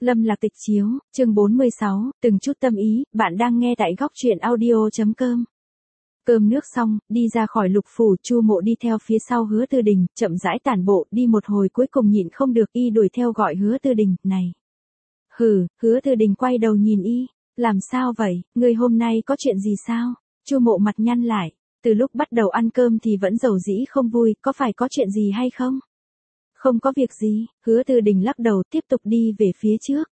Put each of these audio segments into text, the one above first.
Lâm Lạc Tịch chiếu, chương 46, từng chút tâm ý, bạn đang nghe tại góc truyện audio.com. Cơm nước xong, đi ra khỏi Lục phủ, Chu Mộ đi theo phía sau Hứa Tư Đình, chậm rãi tản bộ, đi một hồi cuối cùng nhịn không được y đuổi theo gọi Hứa Tư Đình, này. Hứa Tư Đình quay đầu nhìn y, làm sao vậy, người hôm nay có chuyện gì sao? Chu Mộ mặt nhăn lại, từ lúc bắt đầu ăn cơm thì vẫn dầu dĩ không vui, có phải có chuyện gì hay không? Không có việc gì, Hứa Tư Đình lắc đầu tiếp tục đi về phía trước.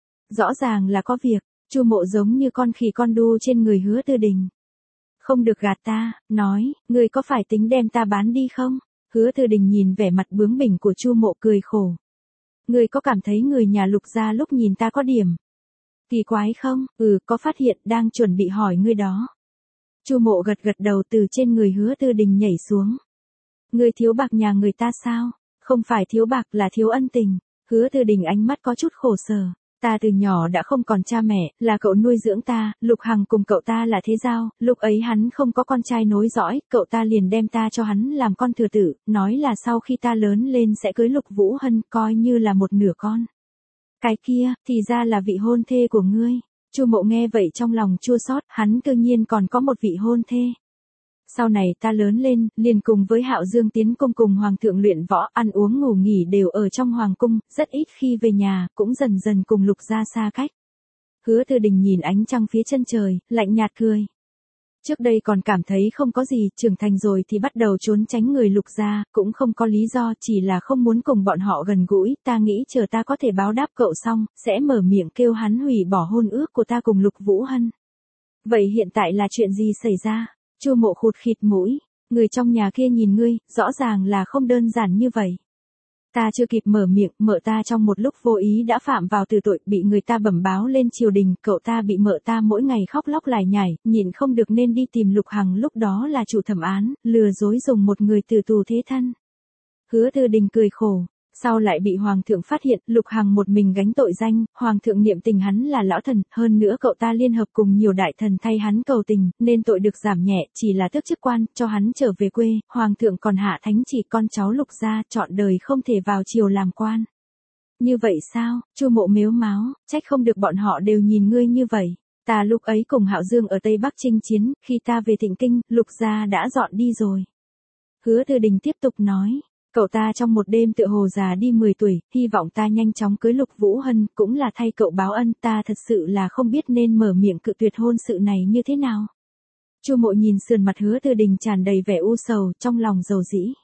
Rõ ràng là có việc, Chu Mộ giống như con khỉ con đu trên người Hứa Tư Đình. Không được gạt ta, nói, ngươi có phải tính đem ta bán đi không? Hứa Tư Đình nhìn vẻ mặt bướng bỉnh của Chu Mộ cười khổ. Ngươi có cảm thấy người nhà Lục gia lúc nhìn ta có điểm kỳ quái không? Có phát hiện, đang chuẩn bị hỏi ngươi đó. Chu Mộ gật gật đầu từ trên người Hứa Tư Đình nhảy xuống. Ngươi thiếu bạc nhà người ta sao? Không phải thiếu bạc là thiếu ân tình. Hứa Tư Đình ánh mắt có chút khổ sở. Ta từ nhỏ đã không còn cha mẹ, là cậu nuôi dưỡng ta, Lục Hằng cùng cậu ta là thế giao, lúc ấy hắn không có con trai nối dõi, cậu ta liền đem ta cho hắn làm con thừa tử, nói là sau khi ta lớn lên sẽ cưới Lục Vũ Hân, coi như là một nửa con. Cái kia, thì ra là vị hôn thê của ngươi. Chu Mộ nghe vậy trong lòng chua xót, hắn tự nhiên còn có một vị hôn thê. Sau này ta lớn lên, liền cùng với Hạo Dương tiến cung cùng Hoàng thượng luyện võ, ăn uống ngủ nghỉ đều ở trong Hoàng cung, rất ít khi về nhà, cũng dần dần cùng Lục gia xa cách. Hứa Tư Đình nhìn ánh trăng phía chân trời, lạnh nhạt cười. Trước đây còn cảm thấy không có gì, trưởng thành rồi thì bắt đầu trốn tránh người Lục gia, cũng không có lý do, chỉ là không muốn cùng bọn họ gần gũi, ta nghĩ chờ ta có thể báo đáp cậu xong, sẽ mở miệng kêu hắn hủy bỏ hôn ước của ta cùng Lục Vũ Hân. Vậy hiện tại là chuyện gì xảy ra? Chu Mộ khụt khịt mũi, người trong nhà kia nhìn ngươi, rõ ràng là không đơn giản như vậy. Ta chưa kịp mở miệng, mợ ta trong một lúc vô ý đã phạm vào từ tội, bị người ta bẩm báo lên triều đình, cậu ta bị mợ ta mỗi ngày khóc lóc lải nhải, nhịn không được nên đi tìm Lục Hằng, lúc đó là chủ thẩm án, lừa dối dùng một người từ tù thế thân. Hứa Tư Đình cười khổ. Sau lại bị Hoàng thượng phát hiện, Lục Hằng một mình gánh tội danh, Hoàng thượng niệm tình hắn là lão thần, hơn nữa cậu ta liên hợp cùng nhiều đại thần thay hắn cầu tình, nên tội được giảm nhẹ, chỉ là tước chức quan, cho hắn trở về quê, Hoàng thượng còn hạ thánh chỉ con cháu Lục gia, trọn đời không thể vào triều làm quan. Như vậy sao? Chu Mộ mếu máo, trách không được bọn họ đều nhìn ngươi như vậy. Ta lúc ấy cùng Hạo Dương ở Tây Bắc chinh chiến, khi ta về Thịnh Kinh, Lục gia đã dọn đi rồi. Hứa Tư Đình tiếp tục nói. Cậu ta trong một đêm tựa hồ già đi 10 tuổi, hy vọng ta nhanh chóng cưới Lục Vũ Hân, cũng là thay cậu báo ân, ta thật sự là không biết nên mở miệng cự tuyệt hôn sự này như thế nào. Chu Mộ nhìn sườn mặt Hứa Tư Đình tràn đầy vẻ u sầu, trong lòng dầu dĩ.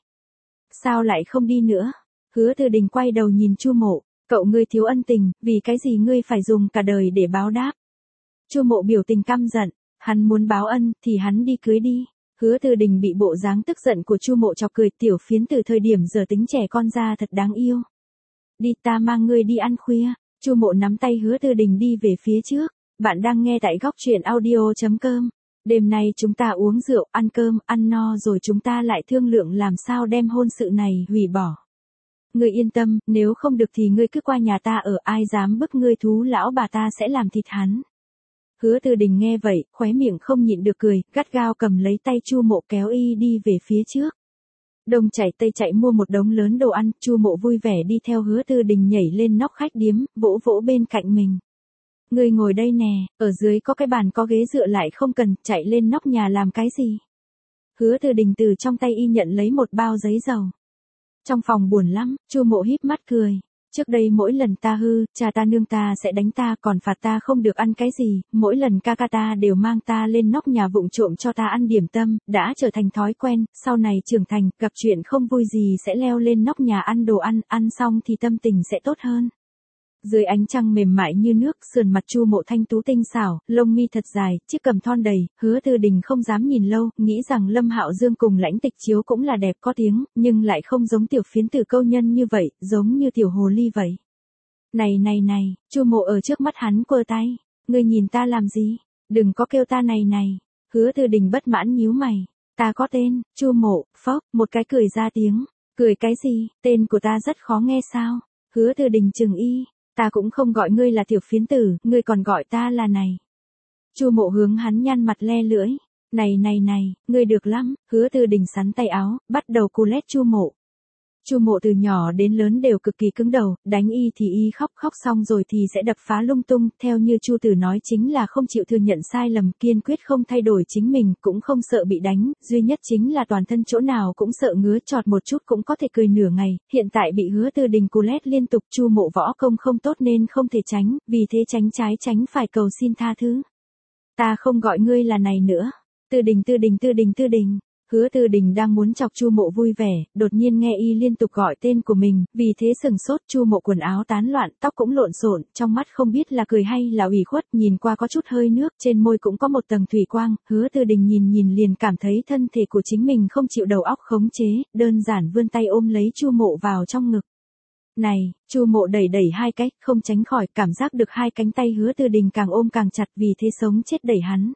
Sao lại không đi nữa? Hứa Tư Đình quay đầu nhìn Chu Mộ, cậu ngươi thiếu ân tình, vì cái gì ngươi phải dùng cả đời để báo đáp? Chu Mộ biểu tình căm giận, hắn muốn báo ân, thì hắn đi cưới đi. Hứa Tư Đình bị bộ dáng tức giận của Chu Mộ chọc cười, tiểu phiến từ thời điểm giờ tính trẻ con ra thật đáng yêu. Đi, ta mang ngươi đi ăn khuya. Chu Mộ nắm tay Hứa Tư Đình đi về phía trước. Bạn đang nghe tại góc truyện audio.com. Đêm nay chúng ta uống rượu, ăn cơm, ăn no rồi chúng ta lại thương lượng làm sao đem hôn sự này hủy bỏ. Ngươi yên tâm, nếu không được thì ngươi cứ qua nhà ta ở, ai dám bức ngươi thú lão bà ta sẽ làm thịt hắn. Hứa Tư Đình nghe vậy, khóe miệng không nhịn được cười, gắt gao cầm lấy tay Chu Mộ kéo y đi về phía trước. Đông chạy tây chạy mua một đống lớn đồ ăn, Chu Mộ vui vẻ đi theo Hứa Tư Đình nhảy lên nóc khách điếm, vỗ vỗ bên cạnh mình. Ngươi ngồi đây nè, ở dưới có cái bàn có ghế dựa lại không cần, chạy lên nóc nhà làm cái gì? Hứa Tư Đình từ trong tay y nhận lấy một bao giấy dầu. Trong phòng buồn lắm, Chu Mộ híp mắt cười. Trước đây mỗi lần ta hư, cha ta nương ta sẽ đánh ta, còn phạt ta không được ăn cái gì, mỗi lần ca ca ta đều mang ta lên nóc nhà vụng trộm cho ta ăn điểm tâm, đã trở thành thói quen, sau này trưởng thành, gặp chuyện không vui gì sẽ leo lên nóc nhà ăn đồ ăn, ăn xong thì tâm tình sẽ tốt hơn. Dưới ánh trăng mềm mại như nước, sườn mặt Chu Mộ thanh tú tinh xảo, lông mi thật dài, chiếc cằm thon đầy, Hứa Tư Đình không dám nhìn lâu, nghĩ rằng Lâm Hạo Dương cùng Lãnh Tịch Chiếu cũng là đẹp có tiếng, nhưng lại không giống tiểu phiến tử câu nhân như vậy, giống như tiểu hồ ly vậy. Này, Chu Mộ ở trước mắt hắn quơ tay, ngươi nhìn ta làm gì? Đừng có kêu ta này. Hứa Tư Đình bất mãn nhíu mày, ta có tên, Chu Mộ, phốc, một cái cười ra tiếng, cười cái gì, tên của ta rất khó nghe sao? Hứa Tư Đình chừng y. Ta cũng không gọi ngươi là tiểu phiến tử, ngươi còn gọi ta là này. Chu Mộ hướng hắn nhăn mặt le lưỡi. Này, ngươi được lắm. Hứa Tư Đình sắn tay áo, bắt đầu cu lét Chu Mộ. Chu Mộ từ nhỏ đến lớn đều cực kỳ cứng đầu, đánh y thì y khóc, khóc xong rồi thì sẽ đập phá lung tung, theo như Chu Tử nói chính là không chịu thừa nhận sai lầm, kiên quyết không thay đổi chính mình, cũng không sợ bị đánh, duy nhất chính là toàn thân chỗ nào cũng sợ ngứa, chọt một chút cũng có thể cười nửa ngày, hiện tại bị Hứa Tư Đình cù lét liên tục, Chu Mộ võ công không tốt nên không thể tránh, vì thế tránh trái tránh phải cầu xin tha thứ. Ta không gọi ngươi là này nữa. Tư Đình, Tư Đình, Tư Đình, Tư Đình. Hứa Tư Đình đang muốn chọc Chu Mộ vui vẻ, đột nhiên nghe y liên tục gọi tên của mình, vì thế sừng sốt. Chu Mộ quần áo tán loạn, tóc cũng lộn xộn, trong mắt không biết là cười hay là ủy khuất, nhìn qua có chút hơi nước, trên môi cũng có một tầng thủy quang. Hứa Tư Đình nhìn nhìn liền cảm thấy thân thể của chính mình không chịu đầu óc khống chế, đơn giản vươn tay ôm lấy Chu Mộ vào trong ngực. Này, Chu Mộ đẩy đẩy hai cách, không tránh khỏi, cảm giác được hai cánh tay Hứa Tư Đình càng ôm càng chặt, vì thế sống chết đẩy hắn.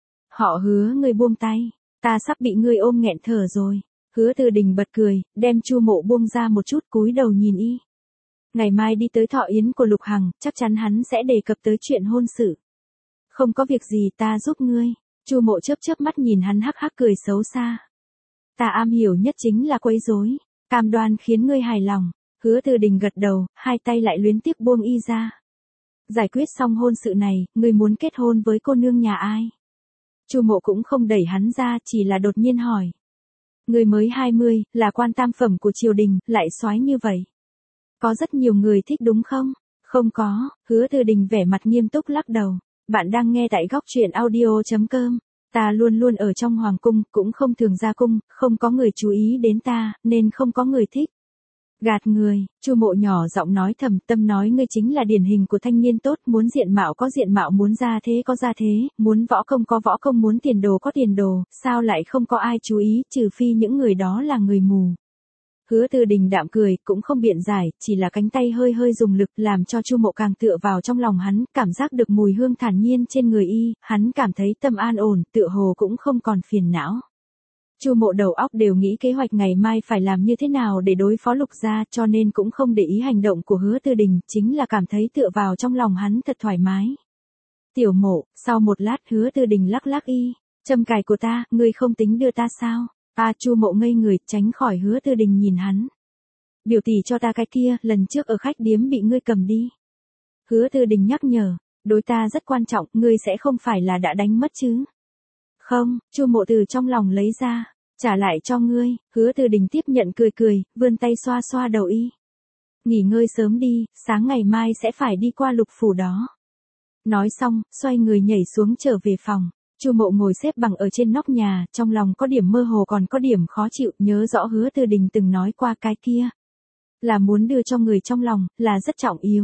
Họ Hứa, ngươi buông tay. Ta sắp bị ngươi ôm nghẹn thở rồi. Hứa Tư Đình bật cười, đem Chu Mộ buông ra một chút, cúi đầu nhìn y. Ngày mai đi tới thọ yến của Lục Hằng, chắc chắn hắn sẽ đề cập tới chuyện hôn sự. Không có việc gì, ta giúp ngươi. Chu Mộ chớp chớp mắt nhìn hắn hắc hắc cười xấu xa. Ta am hiểu nhất chính là quấy rối, cam đoan khiến ngươi hài lòng. Hứa Tư Đình gật đầu, hai tay lại luyến tiếc buông y ra. Giải quyết xong hôn sự này, ngươi muốn kết hôn với cô nương nhà ai? Chu Mộ cũng không đẩy hắn ra, chỉ là đột nhiên hỏi. Người mới 20, là quan tam phẩm của triều đình, lại soái như vậy. Có rất nhiều người thích đúng không? Không có. Hứa Tư Đình vẻ mặt nghiêm túc lắc đầu. Bạn đang nghe tại góc truyện audio.com. Ta luôn luôn ở trong hoàng cung, cũng không thường ra cung, không có người chú ý đến ta, nên không có người thích. Gạt người. Chu Mộ nhỏ giọng nói thầm, tâm nói ngươi chính là điển hình của thanh niên tốt, muốn diện mạo có diện mạo, muốn gia thế có gia thế, muốn võ công có võ công, muốn tiền đồ có tiền đồ, sao lại không có ai chú ý, trừ phi những người đó là người mù. Hứa Tư Đình đạm cười, cũng không biện giải, chỉ là cánh tay hơi hơi dùng lực, làm cho Chu Mộ càng tựa vào trong lòng hắn, cảm giác được mùi hương thản nhiên trên người y, hắn cảm thấy tâm an ổn, tựa hồ cũng không còn phiền não. Chu Mộ đầu óc đều nghĩ kế hoạch ngày mai phải làm như thế nào để đối phó Lục gia, cho nên cũng không để ý hành động của Hứa Tư Đình, chính là cảm thấy tựa vào trong lòng hắn thật thoải mái. Tiểu Mộ, sau một lát Hứa Tư Đình lắc lắc y, châm cài của ta, ngươi không tính đưa ta sao? Chu Mộ ngây người, tránh khỏi Hứa Tư Đình nhìn hắn. Biểu tỷ cho ta cái kia, lần trước ở khách điếm bị ngươi cầm đi. Hứa Tư Đình nhắc nhở, đối ta rất quan trọng, ngươi sẽ không phải là đã đánh mất chứ? Không. Chu Mộ từ trong lòng lấy ra, trả lại cho ngươi. Hứa Tư Đình tiếp nhận cười cười, vươn tay xoa xoa đầu y. Nghỉ ngơi sớm đi, sáng ngày mai sẽ phải đi qua Lục phủ đó. Nói xong, xoay người nhảy xuống trở về phòng. Chu Mộ ngồi xếp bằng ở trên nóc nhà, trong lòng có điểm mơ hồ còn có điểm khó chịu, nhớ rõ Hứa Tư Đình từng nói qua cái kia. Là muốn đưa cho người trong lòng, là rất trọng yếu.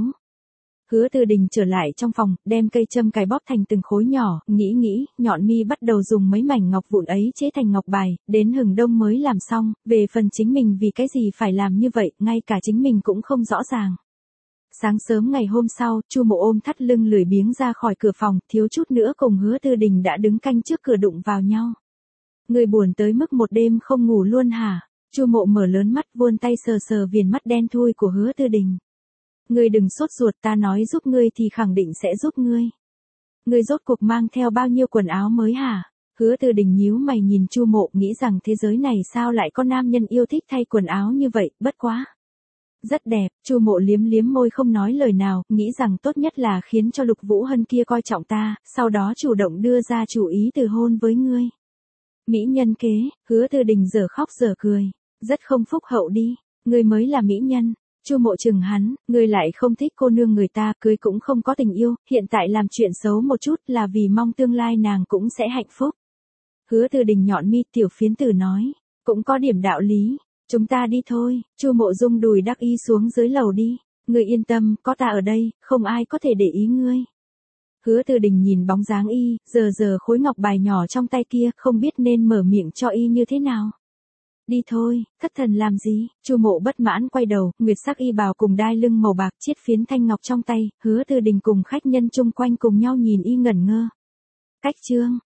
Hứa Tư Đình trở lại trong phòng, đem cây châm cài bóp thành từng khối nhỏ, nghĩ, nhọn mi bắt đầu dùng mấy mảnh ngọc vụn ấy chế thành ngọc bài, đến hừng đông mới làm xong, về phần chính mình vì cái gì phải làm như vậy, ngay cả chính mình cũng không rõ ràng. Sáng sớm ngày hôm sau, Chu Mộ ôm thắt lưng lười biếng ra khỏi cửa phòng, thiếu chút nữa cùng Hứa Tư Đình đã đứng canh trước cửa đụng vào nhau. Người buồn tới mức một đêm không ngủ luôn hả? Chu Mộ mở lớn mắt, vươn tay sờ sờ viền mắt đen thui của Hứa Tư Đình. Ngươi đừng sốt ruột, ta nói giúp ngươi thì khẳng định sẽ giúp ngươi. Ngươi rốt cuộc mang theo bao nhiêu quần áo mới hả? Hứa Tư Đình nhíu mày nhìn Chu Mộ, nghĩ rằng thế giới này sao lại có nam nhân yêu thích thay quần áo như vậy, bất quá. Rất đẹp. Chu Mộ liếm liếm môi không nói lời nào, nghĩ rằng tốt nhất là khiến cho Lục Vũ Hân kia coi trọng ta, sau đó chủ động đưa ra chủ ý từ hôn với ngươi. Mỹ nhân kế. Hứa Tư Đình dở khóc dở cười. Rất không phúc hậu đi. Ngươi mới là mỹ nhân. Chu Mộ chừng hắn, ngươi lại không thích cô nương người ta, cưới cũng không có tình yêu, hiện tại làm chuyện xấu một chút là vì mong tương lai nàng cũng sẽ hạnh phúc. Hứa Tư Đình nhọn mi, tiểu phiến tử nói, cũng có điểm đạo lý, chúng ta đi thôi. Chu Mộ rung đùi đắc ý xuống dưới lầu đi, ngươi yên tâm, có ta ở đây, không ai có thể để ý ngươi. Hứa Tư Đình nhìn bóng dáng y, giờ khối ngọc bài nhỏ trong tay kia, không biết nên mở miệng cho y như thế nào. Đi thôi, thất thần làm gì? Chu Mộ bất mãn quay đầu, nguyệt sắc y bào cùng đai lưng màu bạc chiết phiến thanh ngọc trong tay, Hứa Tư Đình cùng khách nhân chung quanh cùng nhau nhìn y ngẩn ngơ. Cách chương